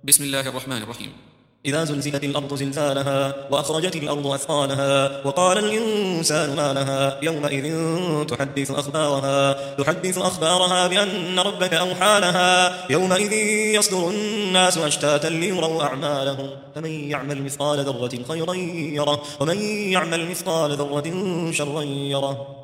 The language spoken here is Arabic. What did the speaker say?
بسم الله الرحمن الرحيم. إذا زلزلت الأرض زلزالها وأخرجت الأرض أثقالها وقال الإنسان ما لها يومئذ تحدث أخبارها بأن ربك أوحى لها يومئذ يصدر الناس أشتاتا ليروا أعمالهم فمن يعمل مثقال ذرة خيرا يره ومن يعمل مثقال ذرة شرا يره.